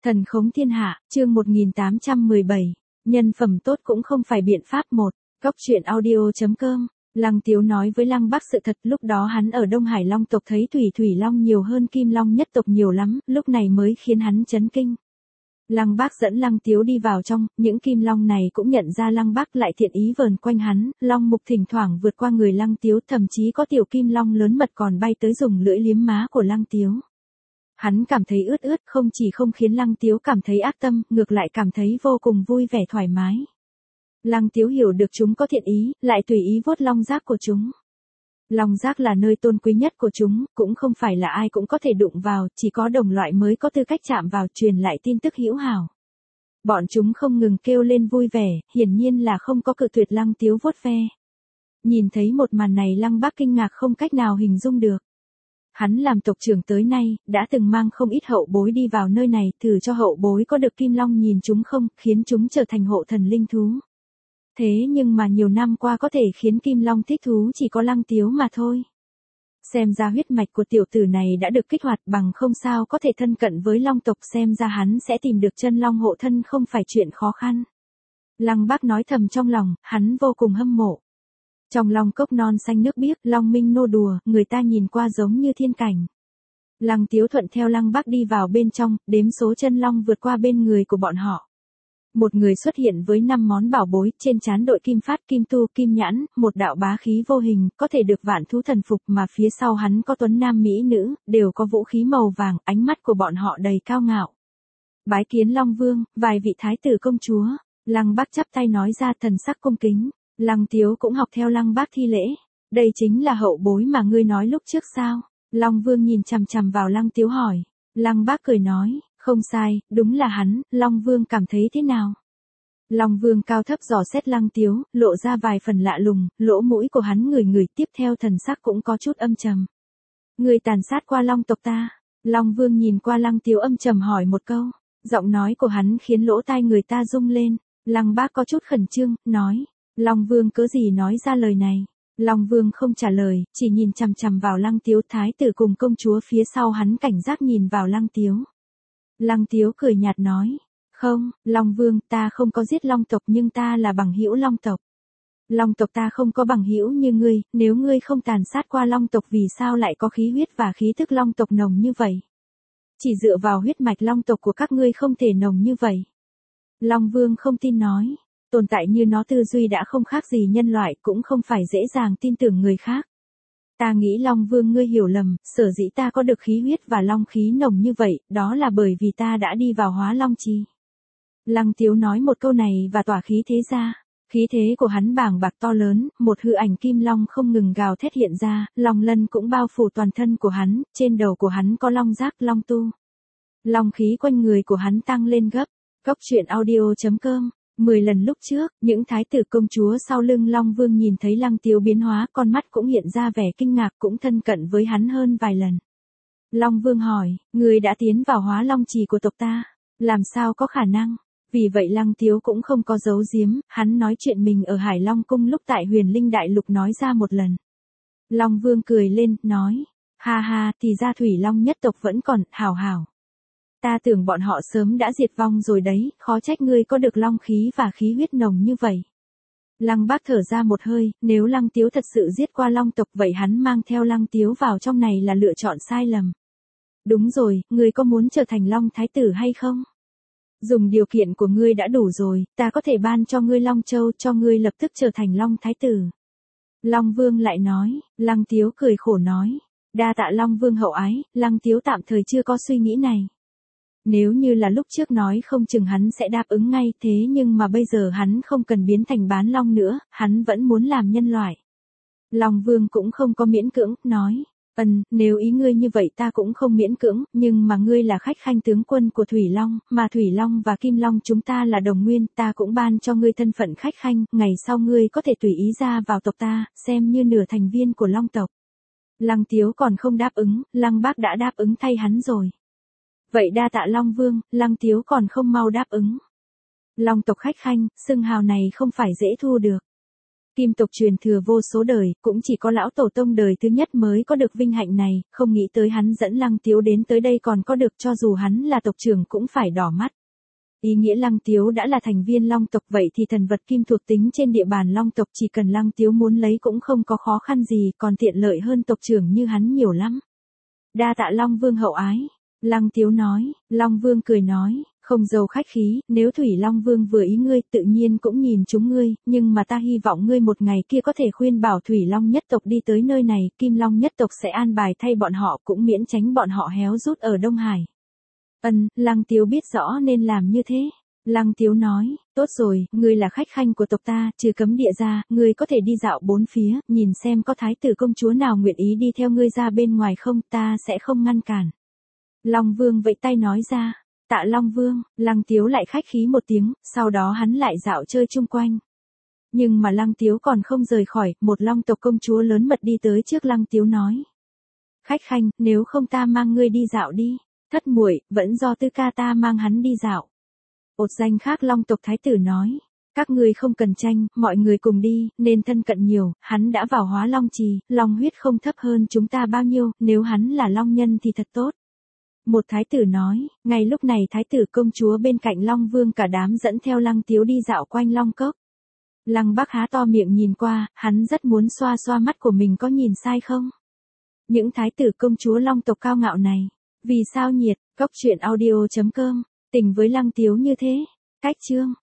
Thần khống thiên hạ, chương 1817. Nhân phẩm tốt cũng không phải biện pháp một. Góc truyện audio.com. Lăng Tiếu nói với Lăng Bác sự thật, lúc đó hắn ở Đông Hải Long tộc thấy Thủy Long nhiều hơn Kim Long nhất tộc nhiều lắm, lúc này mới khiến hắn chấn kinh. Lăng Bác dẫn Lăng Tiếu đi vào trong, những Kim Long này cũng nhận ra Lăng Bác lại thiện ý vờn quanh hắn, Long mục thỉnh thoảng vượt qua người Lăng Tiếu, thậm chí có tiểu Kim Long lớn mật còn bay tới dùng lưỡi liếm má của Lăng Tiếu. Hắn cảm thấy ướt, không chỉ không khiến Lăng Tiếu cảm thấy ác tâm, ngược lại cảm thấy vô cùng vui vẻ thoải mái. Lăng Tiếu hiểu được chúng có thiện ý, lại tùy ý vuốt long giác của chúng. Long giác là nơi tôn quý nhất của chúng, cũng không phải là ai cũng có thể đụng vào, chỉ có đồng loại mới có tư cách chạm vào, truyền lại tin tức hữu hảo. Bọn chúng không ngừng kêu lên vui vẻ, hiển nhiên là không có cự tuyệt Lăng Tiếu vuốt ve. Nhìn thấy một màn này Lăng Bác kinh ngạc không cách nào hình dung được. Hắn làm tộc trưởng tới nay, đã từng mang không ít hậu bối đi vào nơi này, thử cho hậu bối có được Kim Long nhìn chúng không, khiến chúng trở thành hộ thần linh thú. Thế nhưng mà nhiều năm qua có thể khiến Kim Long thích thú chỉ có Lăng Tiếu mà thôi. Xem ra huyết mạch của tiểu tử này đã được kích hoạt, bằng không sao có thể thân cận với Long tộc, xem ra hắn sẽ tìm được chân Long hộ thân không phải chuyện khó khăn. Lăng Bác nói thầm trong lòng, hắn vô cùng hâm mộ. Trong Long cốc non xanh nước biếc, Long minh nô đùa, người ta nhìn qua giống như thiên cảnh. Lăng Tiếu thuận theo Lăng Bác đi vào bên trong, đếm số chân long vượt qua bên người của bọn họ. Một người xuất hiện với 5 món bảo bối, trên trán đội kim phát, kim tu, kim nhãn, một đạo bá khí vô hình, có thể được vạn thú thần phục, mà phía sau hắn có tuấn nam mỹ nữ, đều có vũ khí màu vàng, ánh mắt của bọn họ đầy cao ngạo. Bái kiến Long Vương, vài vị thái tử công chúa. Lăng Bác chắp tay nói ra, thần sắc cung kính. Lăng Tiếu cũng học theo Lăng Bác thi lễ. Đây chính là hậu bối mà ngươi nói lúc trước sao? Long Vương nhìn chằm chằm vào Lăng Tiếu hỏi. Lăng Bác cười nói, không sai, đúng là hắn. Long Vương cảm thấy thế nào? Long Vương cao thấp dò xét Lăng Tiếu, lộ ra vài phần lạ lùng, lỗ mũi của hắn ngửi tiếp theo thần sắc cũng có chút âm trầm. Ngươi tàn sát qua Long tộc ta. Long Vương nhìn qua Lăng Tiếu âm trầm hỏi một câu. Giọng nói của hắn khiến lỗ tai người ta rung lên. Lăng Bác có chút khẩn trương, nói. Long Vương cớ gì nói ra lời này? Long Vương không trả lời, chỉ nhìn chằm chằm vào Lăng Tiếu, thái tử cùng công chúa phía sau hắn cảnh giác nhìn vào Lăng Tiếu. Lăng Tiếu cười nhạt nói, không, Long Vương, ta không có giết Long tộc nhưng ta là bằng hữu Long tộc. Long tộc ta không có bằng hữu như ngươi, nếu ngươi không tàn sát qua Long tộc vì sao lại có khí huyết và khí thức Long tộc nồng như vậy? Chỉ dựa vào huyết mạch Long tộc của các ngươi không thể nồng như vậy. Long Vương không tin nói. Tồn tại như nó tư duy đã không khác gì nhân loại, cũng không phải dễ dàng tin tưởng người khác. Ta nghĩ Long Vương ngươi hiểu lầm, sở dĩ ta có được khí huyết và long khí nồng như vậy, đó là bởi vì ta đã đi vào hóa long chi. Lăng Tiếu nói một câu này và tỏa khí thế ra. Khí thế của hắn bàng bạc to lớn, một hư ảnh kim long không ngừng gào thét hiện ra, long lân cũng bao phủ toàn thân của hắn, trên đầu của hắn có long giác, long tu. Long khí quanh người của hắn tăng lên gấp. Góc truyện audio.com. 10 lần lúc trước, những thái tử công chúa sau lưng Long Vương nhìn thấy Lăng Tiếu biến hóa, con mắt cũng hiện ra vẻ kinh ngạc, cũng thân cận với hắn hơn vài lần. Long Vương hỏi, người đã tiến vào hóa long trì của tộc ta, làm sao có khả năng? Vì vậy Lăng Tiếu cũng không có giấu giếm, hắn nói chuyện mình ở Hải Long Cung lúc tại Huyền Linh Đại Lục nói ra một lần. Long Vương cười lên, nói, ha ha, thì ra Thủy Long nhất tộc vẫn còn, hảo hảo. Ta tưởng bọn họ sớm đã diệt vong rồi đấy, khó trách ngươi có được long khí và khí huyết nồng như vậy. Lăng Bác thở ra một hơi, nếu Lăng Tiếu thật sự giết qua Long tộc vậy hắn mang theo Lăng Tiếu vào trong này là lựa chọn sai lầm. Đúng rồi, ngươi có muốn trở thành Long Thái tử hay không? Dùng điều kiện của ngươi đã đủ rồi, ta có thể ban cho ngươi Long Châu, cho ngươi lập tức trở thành Long Thái tử. Long Vương lại nói, Lăng Tiếu cười khổ nói, đa tạ Long Vương hậu ái, Lăng Tiếu tạm thời chưa có suy nghĩ này. Nếu như là lúc trước nói không chừng hắn sẽ đáp ứng ngay, thế nhưng mà bây giờ hắn không cần biến thành bán long nữa, hắn vẫn muốn làm nhân loại. Long Vương cũng không có miễn cưỡng, nói, nếu ý ngươi như vậy ta cũng không miễn cưỡng, nhưng mà ngươi là khách khanh tướng quân của Thủy Long, mà Thủy Long và Kim Long chúng ta là đồng nguyên, ta cũng ban cho ngươi thân phận khách khanh, ngày sau ngươi có thể tùy ý ra vào tộc ta, xem như nửa thành viên của Long tộc. Lăng Tiếu còn không đáp ứng, Lăng Bác đã đáp ứng thay hắn rồi. Vậy đa tạ Long Vương, Lăng Tiếu còn không mau đáp ứng. Long tộc khách khanh, xưng hào này không phải dễ thu được. Kim tộc truyền thừa vô số đời, cũng chỉ có lão tổ tông đời thứ nhất mới có được vinh hạnh này, không nghĩ tới hắn dẫn Lăng Tiếu đến tới đây còn có được, cho dù hắn là tộc trưởng cũng phải đỏ mắt. Ý nghĩa Lăng Tiếu đã là thành viên Long tộc, vậy thì thần vật kim thuộc tính trên địa bàn Long tộc chỉ cần Lăng Tiếu muốn lấy cũng không có khó khăn gì, còn tiện lợi hơn tộc trưởng như hắn nhiều lắm. Đa tạ Long Vương hậu ái. Lăng Tiếu nói. Long Vương cười nói, không giàu khách khí, nếu Thủy Long Vương vừa ý ngươi tự nhiên cũng nhìn chúng ngươi, nhưng mà ta hy vọng ngươi một ngày kia có thể khuyên bảo Thủy Long nhất tộc đi tới nơi này, Kim Long nhất tộc sẽ an bài thay bọn họ, cũng miễn tránh bọn họ héo rút ở Đông Hải. Lăng Tiếu biết rõ nên làm như thế. Lăng Tiếu nói, tốt rồi, ngươi là khách khanh của tộc ta, trừ cấm địa ra, ngươi có thể đi dạo bốn phía, nhìn xem có thái tử công chúa nào nguyện ý đi theo ngươi ra bên ngoài không, ta sẽ không ngăn cản. Long Vương vẫy tay nói ra, tạ Long Vương. Lăng Tiếu lại khách khí một tiếng, sau đó hắn lại dạo chơi chung quanh. Nhưng mà Lăng Tiếu còn không rời khỏi, một Long tộc công chúa lớn mật đi tới trước Lăng Tiếu nói. Khách khanh, nếu không ta mang ngươi đi dạo đi. Thất muội, vẫn do Tư ca ta mang hắn đi dạo. Ột danh khác Long tộc thái tử nói. Các ngươi không cần tranh, mọi người cùng đi, nên thân cận nhiều, hắn đã vào Hóa Long Trì, long huyết không thấp hơn chúng ta bao nhiêu, nếu hắn là Long nhân thì thật tốt. Một thái tử nói, ngay lúc này thái tử công chúa bên cạnh Long Vương cả đám dẫn theo Lăng Tiếu đi dạo quanh Long Cốc. Lăng Bắc há to miệng nhìn qua, hắn rất muốn xoa xoa mắt của mình có nhìn sai không. Những thái tử công chúa Long tộc cao ngạo này, vì sao nhiệt, Cốc Truyện Audio.com, tình với Lăng Tiếu như thế. Cách chương